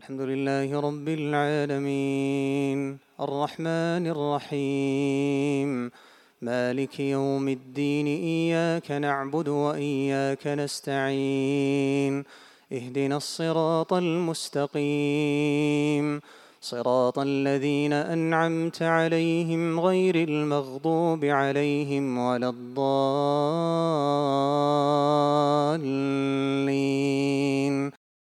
الحمد لله رب العالمين الرحمن الرحيم مالك يوم الدين إياك نعبد وإياك نستعين اهدنا الصراط المستقيم صراط الذين أنعمت عليهم غير المغضوب عليهم ولا الضالين